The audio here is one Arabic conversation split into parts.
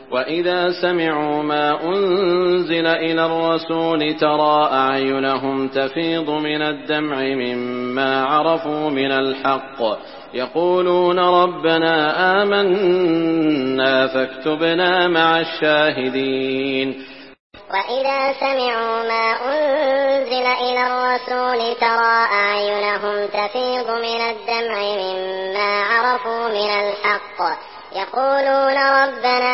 وإذا سمعوا ما أنزل إلى الرسول ترى أعينهم تفيض من الدمع مما عرفوا من الحق يقولون ربنا آمنا فاكتبنا مع الشاهدين. وإذا سمعوا ما أنزل إلى الرسول ترى أعينهم تفيض من الدمع مما عرفوا من الحق يقولون ربنا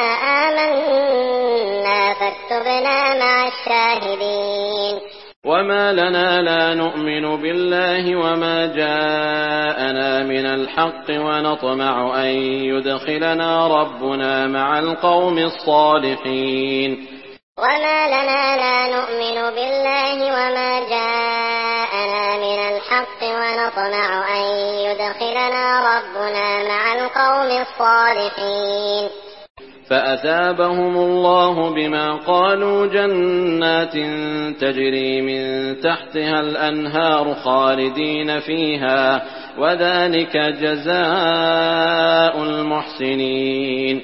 آمنا فاكتبنا مع الشاهدين. وما لنا لا نؤمن بالله وما جاءنا من الحق ونطمع أن يدخلنا ربنا مع القوم الصالحين. وما لنا لا نؤمن بالله وما جاءنا من الحق ونطمع أن يدخلنا ربنا مع القوم الصالحين. فأثابهم الله بما قالوا جنات تجري من تحتها الأنهار خالدين فيها وذلك جزاء المحسنين.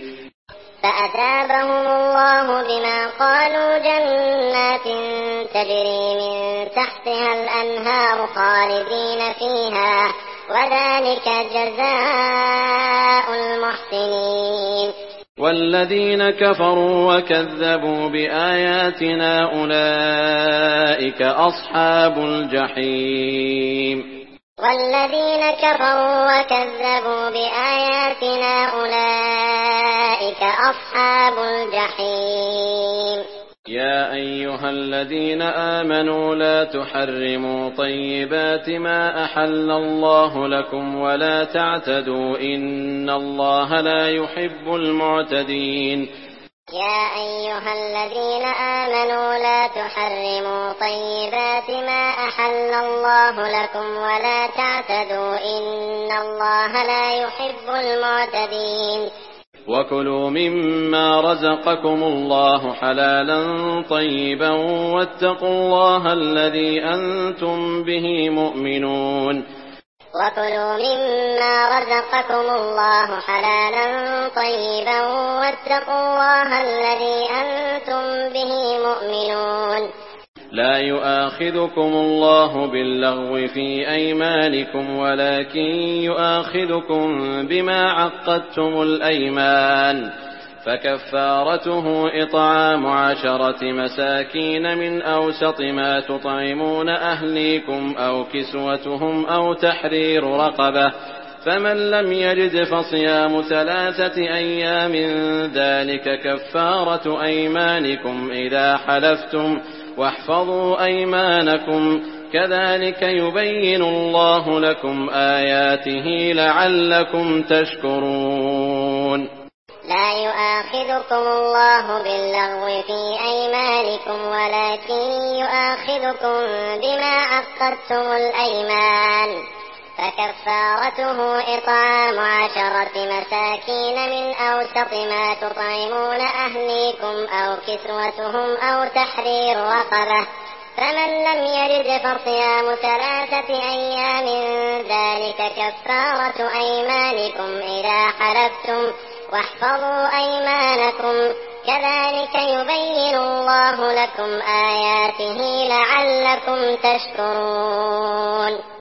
فأثابهم الله بما قالوا جنات تجري من تحتها الأنهار خالدين فيها وذلك جزاء المحسنين. والذين كفروا وكذبوا بآياتنا أولئك أصحاب الجحيم. والذين كفروا وكذبوا بآياتنا أولئك أصحاب الجحيم. يا أيها الذين آمنوا لا تحرموا طيبات ما أحل الله لكم ولا تعتدوا إن الله لا يحب المعتدين. يا أيها الذين آمنوا لا تحرموا طيبات ما أحل الله لكم ولا تعتدوا إن الله لا يحب المعتدين. وكلوا مما رزقكم الله حلالا طيبا واتقوا الله الذي أنتم به مؤمنون. وكلوا مما رزقكم الله حلالا طيبا واتقوا الله الذي أنتم به مؤمنون. لا يؤاخذكم الله باللغو في أيمانكم ولكن يؤاخذكم بما عقدتم الأيمان فكفارته إطعام 10 مساكين من أوسط ما تطعمون أهليكم أو كسوتهم أو تحرير رقبة فمن لم يجد فصيام 3 أيام ذلك كفارة أيمانكم إذا حلفتم واحفظوا أيمانكم كذلك يبين الله لكم آياته لعلكم تشكرون. لا يؤاخذكم الله باللغو في أيمانكم ولكن يؤاخذكم بما عقدتم الأيمان فكفارته إطعام 10 مساكين من أوسط ما تطعمون أهليكم أو كسوتهم أو تحرير رقبة فمن لم يجد فصيام 3 أيام ذلك كفارة أيمانكم إذا حلفتم واحفظوا أيمانكم كذلك يبين الله لكم آياته لعلكم تشكرون.